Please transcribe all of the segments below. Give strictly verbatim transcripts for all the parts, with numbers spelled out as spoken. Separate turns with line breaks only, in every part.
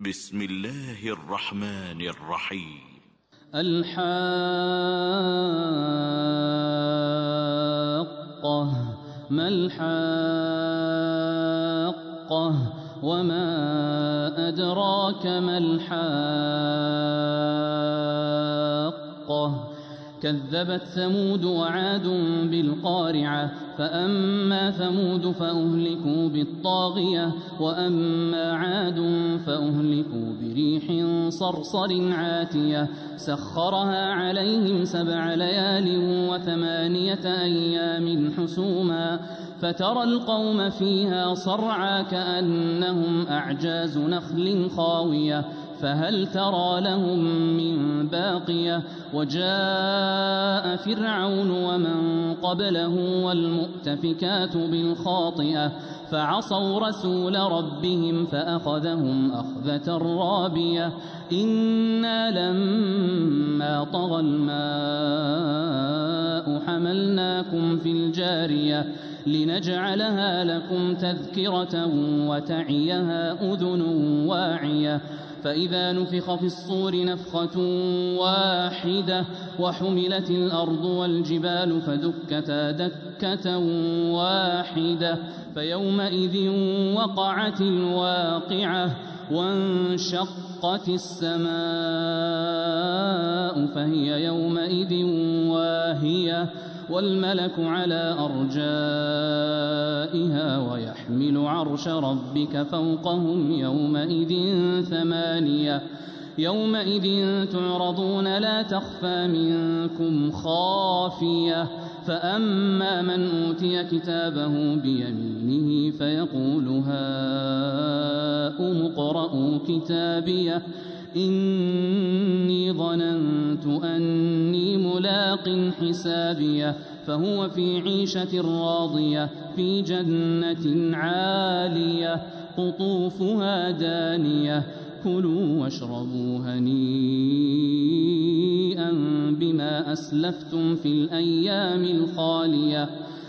بسم الله الرحمن الرحيم.
الحاقة ما الحاقة وما أدراك ما الحاقة كذبت ثمود وعاد بالقارعة فأما ثمود فأهلكوا بالطاغية وأما عاد فأهلكوا بريح صرصر عاتية سخرها عليهم سبع ليال وثمانية أيام حسوما فترى القوم فيها صرعى كأنهم أعجاز نخل خاوية فهل ترى لهم من باقية وجاء فرعون ومن قبله والمؤتفكات بالخاطئة فعصوا رسول ربهم فأخذهم أخذة رابية إنا لما طغى الماء حملناكم في الجارية لنجعلها لكم تذكرة وتعيها أذن واعية فإذا نفخ في الصور نفخة واحدة وحملت الأرض والجبال فدكتا دكة واحدة فيومئذ وقعت الواقعة وانشقت السماء فهي يومئذ واهية والملك على أرجائها ويحمل عرش ربك فوقهم يومئذ ثمانية يومئذ تعرضون لا تخفى منكم خافية فأما من أوتي كتابه بيمينه فيقول هاؤم اقرءوا كتابيه إني ظننت أني ملاق حسابيه فهو في عيشة راضية في جنة عالية قطوفها دانية كلوا واشربوا هنيئا بما أسلفتم في الأيام الخالية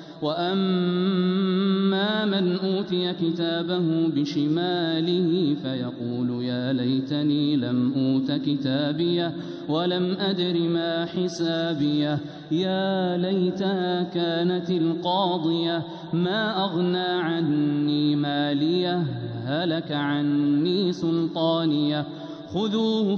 وأما من أوتي كتابه بشماله فيقول يا ليتني لم أوت كتابيه ولم أدر ما حسابيه يا ليتها كانت القاضية ما أغنى عني ماليه هلك عني سلطانيه خذوه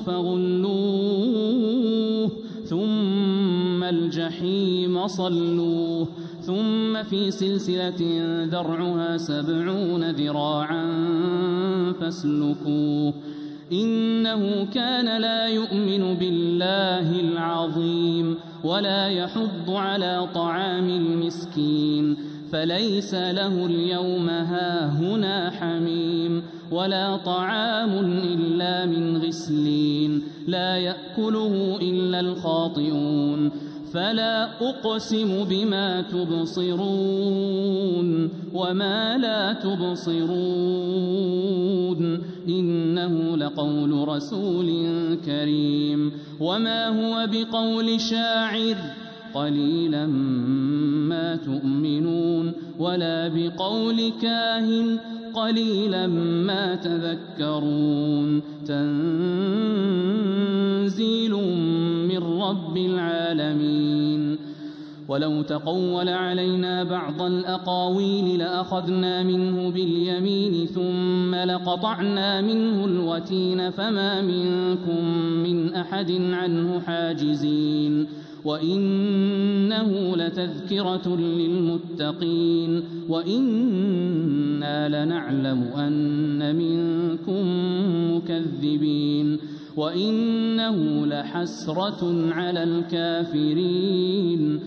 فغلوه ثم الجحيم صلوه ثم في سلسلة ذرعها سبعون ذراعا فاسلكوه إنه كان لا يؤمن بالله العظيم ولا يحض على طعام المسكين فليس له اليوم هاهنا حميم ولا طعام إلا من غسلين لا يأكله إلا الخاطئون فلا أقسم بما تبصرون وما لا تبصرون إنه لقول رسول كريم وما هو بقول شاعر قليلا ما تؤمنون ولا بقول كاهن قليلا ما تذكرون تنزيل من رب العالمين ولو تقول علينا بعض الأقاويل لأخذنا منه باليمين ثم لقطعنا منه الوتين فما منكم من أحد عنه حاجزين وإنه لتذكرة للمتقين وإنا لنعلم أن منكم مكذبين وإنه لحسرة على الكافرين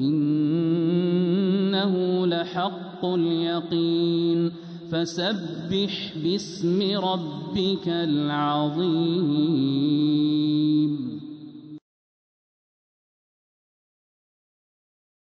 وإنه لحق اليقين فسبح باسم ربك العظيم.